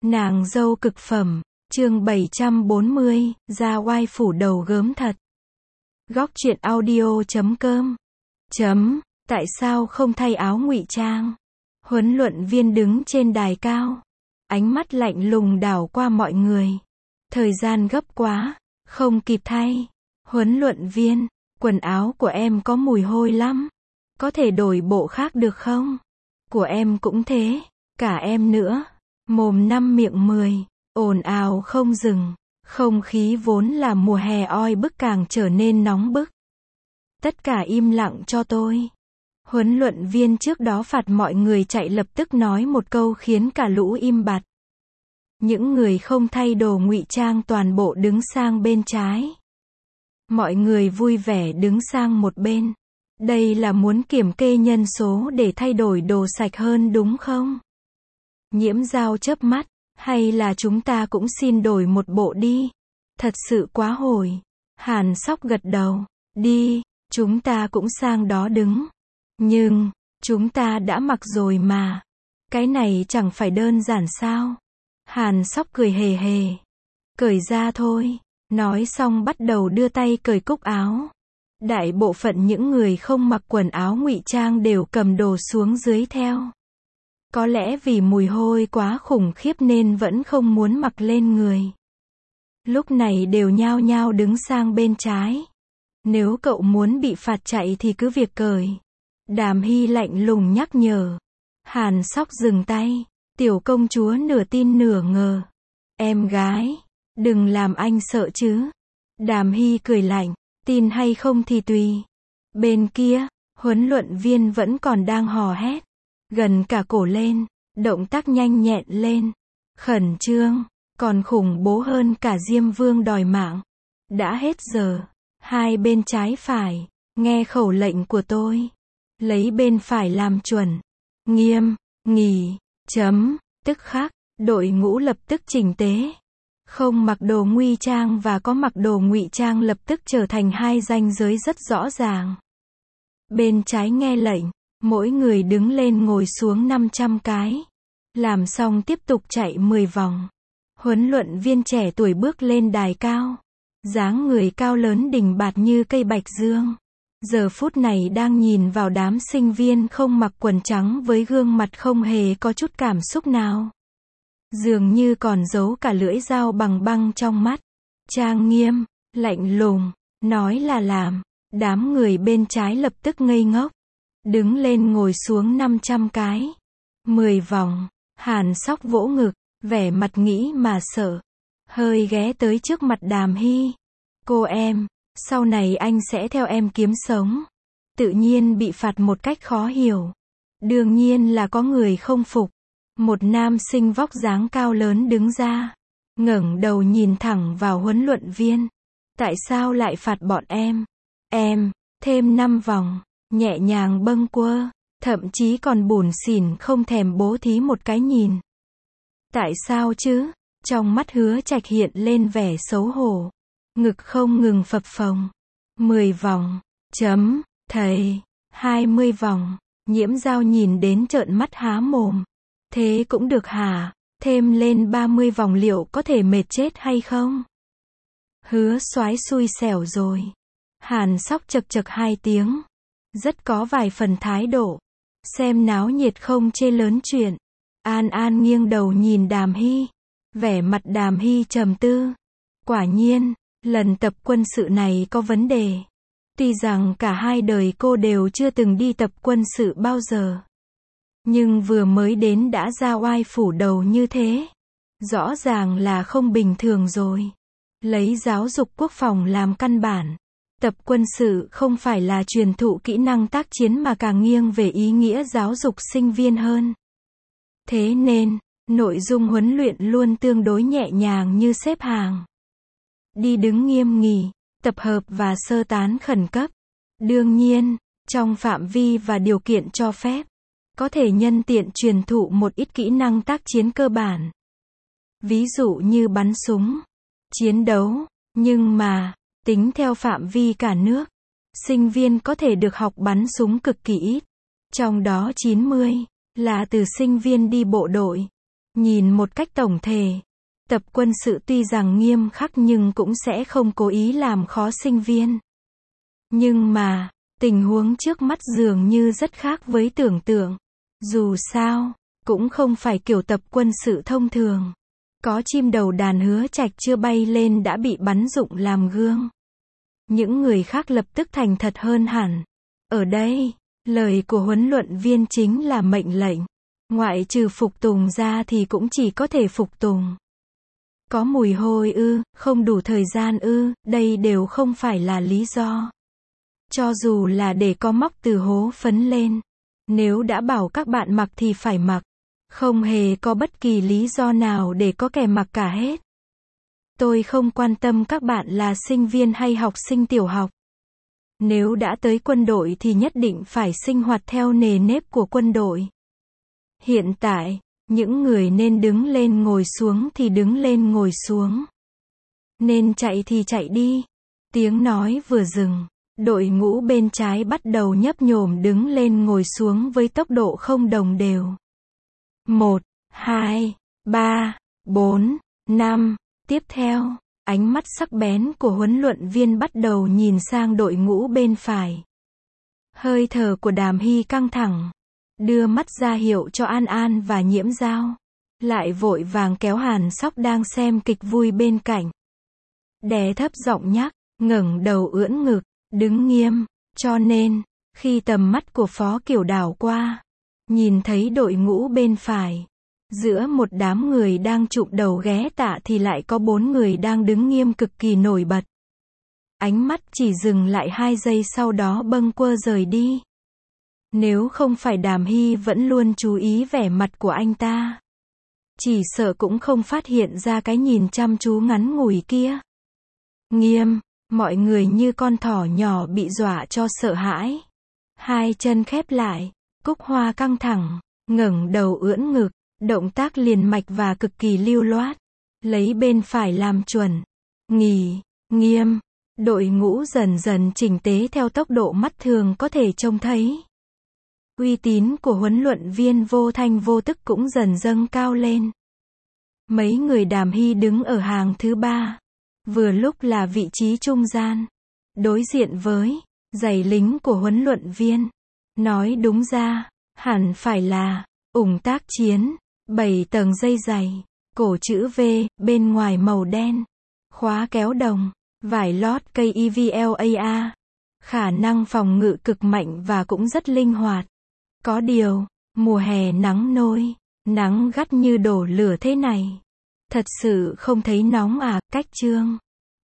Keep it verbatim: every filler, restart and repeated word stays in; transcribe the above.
Nàng dâu cực phẩm, chương bảy trăm bốn mươi, ra oai phủ đầu gớm thật. Góc truyện audio chấm com. Chấm, tại sao không thay áo ngụy trang? Huấn luyện viên đứng trên đài cao. Ánh mắt lạnh lùng đảo qua mọi người. Thời gian gấp quá, không kịp thay. Huấn luyện viên, quần áo của em có mùi hôi lắm. Có thể đổi bộ khác được không? Của em cũng thế, cả em nữa. Mồm năm miệng mười, ồn ào không dừng. Không khí vốn là mùa hè oi bức càng trở nên nóng bức. Tất cả im lặng cho tôi. Huấn luyện viên trước đó phạt mọi người chạy lập tức nói một câu khiến cả lũ im bặt. Những người không thay đồ ngụy trang toàn bộ đứng sang bên trái. Mọi người vui vẻ đứng sang một bên. Đây là muốn kiểm kê nhân số để thay đổi đồ sạch hơn đúng không? Nhiễm Dao chớp mắt, hay là chúng ta cũng xin đổi một bộ đi? Thật sự quá hồi. Hàn Sóc gật đầu, đi, chúng ta cũng sang đó đứng. Nhưng, chúng ta đã mặc rồi mà. Cái này chẳng phải đơn giản sao? Hàn Sóc cười hề hề. Cởi ra thôi. Nói xong bắt đầu đưa tay cởi cúc áo. Đại bộ phận những người không mặc quần áo ngụy trang đều cầm đồ xuống dưới theo. Có lẽ vì mùi hôi quá khủng khiếp nên vẫn không muốn mặc lên người. Lúc này đều nhao nhao đứng sang bên trái. Nếu cậu muốn bị phạt chạy thì cứ việc cởi. Đàm Hy lạnh lùng nhắc nhở. Hàn Sóc dừng tay. Tiểu công chúa nửa tin nửa ngờ. Em gái, đừng làm anh sợ chứ. Đàm Hy cười lạnh. Tin hay không thì tùy. Bên kia, huấn luyện viên vẫn còn đang hò hét. Gần cả cổ lên, động tác nhanh nhẹn lên. Khẩn trương, còn khủng bố hơn cả Diêm Vương đòi mạng. Đã hết giờ. Hai bên trái phải, nghe khẩu lệnh của tôi. Lấy bên phải làm chuẩn. Nghiêm, nghỉ, chấm, tức khắc, đội ngũ lập tức chỉnh tế. Không mặc đồ ngụy trang và có mặc đồ ngụy trang lập tức trở thành hai ranh giới rất rõ ràng. Bên trái nghe lệnh, mỗi người đứng lên ngồi xuống năm trăm cái. Làm xong tiếp tục chạy mười vòng. Huấn luyện viên trẻ tuổi bước lên đài cao. Dáng người cao lớn đỉnh bạt như cây bạch dương. Giờ phút này đang nhìn vào đám sinh viên không mặc quần trắng với gương mặt không hề có chút cảm xúc nào. Dường như còn giấu cả lưỡi dao bằng băng trong mắt. Trang nghiêm, lạnh lùng, nói là làm. Đám người bên trái lập tức ngây ngốc. Đứng lên ngồi xuống năm trăm cái. mười vòng. Hàn Sóc vỗ ngực, vẻ mặt nghĩ mà sợ. Hơi ghé tới trước mặt Đàm Hy. Cô em, sau này anh sẽ theo em kiếm sống. Tự nhiên bị phạt một cách khó hiểu. Đương nhiên là có người không phục. Một nam sinh vóc dáng cao lớn đứng ra. Ngẩng đầu nhìn thẳng vào huấn luyện viên. Tại sao lại phạt bọn em? Em, thêm năm vòng. Nhẹ nhàng bâng quơ. Thậm chí còn bủn xỉn không thèm bố thí một cái nhìn. Tại sao chứ? Trong mắt Hứa Trạch hiện lên vẻ xấu hổ. Ngực không ngừng phập phồng. Mười vòng. Chấm. Thầy. Hai mươi vòng. Nhiễm Dao nhìn đến trợn mắt há mồm. Thế cũng được hả? Thêm lên ba mươi vòng liệu có thể mệt chết hay không? Hứa soái xui xẻo rồi. Hàn Sóc chật chật hai tiếng. Rất có vài phần thái độ. Xem náo nhiệt không chê lớn chuyện. An An nghiêng đầu nhìn Đàm Hy. Vẻ mặt Đàm Hy trầm tư. Quả nhiên, lần tập quân sự này có vấn đề. Tuy rằng cả hai đời cô đều chưa từng đi tập quân sự bao giờ. Nhưng vừa mới đến đã ra oai phủ đầu như thế. Rõ ràng là không bình thường rồi. Lấy giáo dục quốc phòng làm căn bản. Tập quân sự không phải là truyền thụ kỹ năng tác chiến mà càng nghiêng về ý nghĩa giáo dục sinh viên hơn. Thế nên, nội dung huấn luyện luôn tương đối nhẹ nhàng như xếp hàng. Đi đứng nghiêm nghỉ, tập hợp và sơ tán khẩn cấp. Đương nhiên, trong phạm vi và điều kiện cho phép. Có thể nhân tiện truyền thụ một ít kỹ năng tác chiến cơ bản. Ví dụ như bắn súng, chiến đấu, nhưng mà, tính theo phạm vi cả nước, sinh viên có thể được học bắn súng cực kỳ ít. Trong đó chín mươi là từ sinh viên đi bộ đội, Nhìn một cách tổng thể, tập quân sự tuy rằng nghiêm khắc nhưng cũng sẽ không cố ý làm khó sinh viên. Nhưng mà, tình huống trước mắt dường như rất khác với tưởng tượng. Dù sao, cũng không phải kiểu tập quân sự thông thường. Có chim đầu đàn Hứa Trạch chưa bay lên đã bị bắn dụng làm gương. Những người khác lập tức thành thật hơn hẳn. Ở đây, lời của huấn luyện viên chính là mệnh lệnh. Ngoại trừ phục tùng ra thì cũng chỉ có thể phục tùng. Có mùi hôi ư, không đủ thời gian ư, đây đều không phải là lý do. Cho dù là để có móc từ hố phấn lên. Nếu đã bảo các bạn mặc thì phải mặc. Không hề có bất kỳ lý do nào để có kẻ mặc cả hết. Tôi không quan tâm các bạn là sinh viên hay học sinh tiểu học. Nếu đã tới quân đội thì nhất định phải sinh hoạt theo nề nếp của quân đội. Hiện tại, những người nên đứng lên ngồi xuống thì đứng lên ngồi xuống. Nên chạy thì chạy đi. Tiếng nói vừa dừng, đội ngũ bên trái bắt đầu nhấp nhổm đứng lên ngồi xuống với tốc độ không đồng đều. Một, hai, ba, bốn, năm. Tiếp theo, ánh mắt sắc bén của huấn luyện viên bắt đầu nhìn sang đội ngũ bên phải. Hơi thở của Đàm Hy căng thẳng. Đưa mắt ra hiệu cho An An và Nhiễm Giao. Lại vội vàng kéo Hàn Sóc đang xem kịch vui bên cạnh. Đè thấp giọng nhắc, ngẩng đầu ưỡn ngực, đứng nghiêm. Cho nên, khi tầm mắt của Phó Kiểu đảo qua, nhìn thấy đội ngũ bên phải. Giữa một đám người đang chụm đầu ghé tạ thì lại có bốn người đang đứng nghiêm cực kỳ nổi bật. Ánh mắt chỉ dừng lại hai giây sau đó bâng quơ rời đi. Nếu không phải Đàm Hy vẫn luôn chú ý vẻ mặt của anh ta, chỉ sợ cũng không phát hiện ra cái nhìn chăm chú ngắn ngủi kia. Nghiêm, mọi người như con thỏ nhỏ bị dọa cho sợ hãi. Hai chân khép lại, Cúc Hoa căng thẳng, ngẩng đầu ưỡn ngực, động tác liền mạch và cực kỳ lưu loát. Lấy bên phải làm chuẩn. Nghỉ, nghiêm, đội ngũ dần dần chỉnh tế theo tốc độ mắt thường có thể trông thấy. Uy tín của huấn luyện viên vô thanh vô tức cũng dần dâng cao lên. Mấy người Đàm Hy đứng ở hàng thứ ba. Vừa lúc là vị trí trung gian. Đối diện với giày lính của huấn luyện viên. Nói đúng ra, hẳn phải là ủng tác chiến. Bảy tầng dây dày. Cổ chữ V, bên ngoài màu đen. Khóa kéo đồng. Vải lót cây e vê lờ a. Khả năng phòng ngự cực mạnh và cũng rất linh hoạt. Có điều, mùa hè nắng nôi, nắng gắt như đổ lửa thế này. Thật sự không thấy nóng à, cách chương.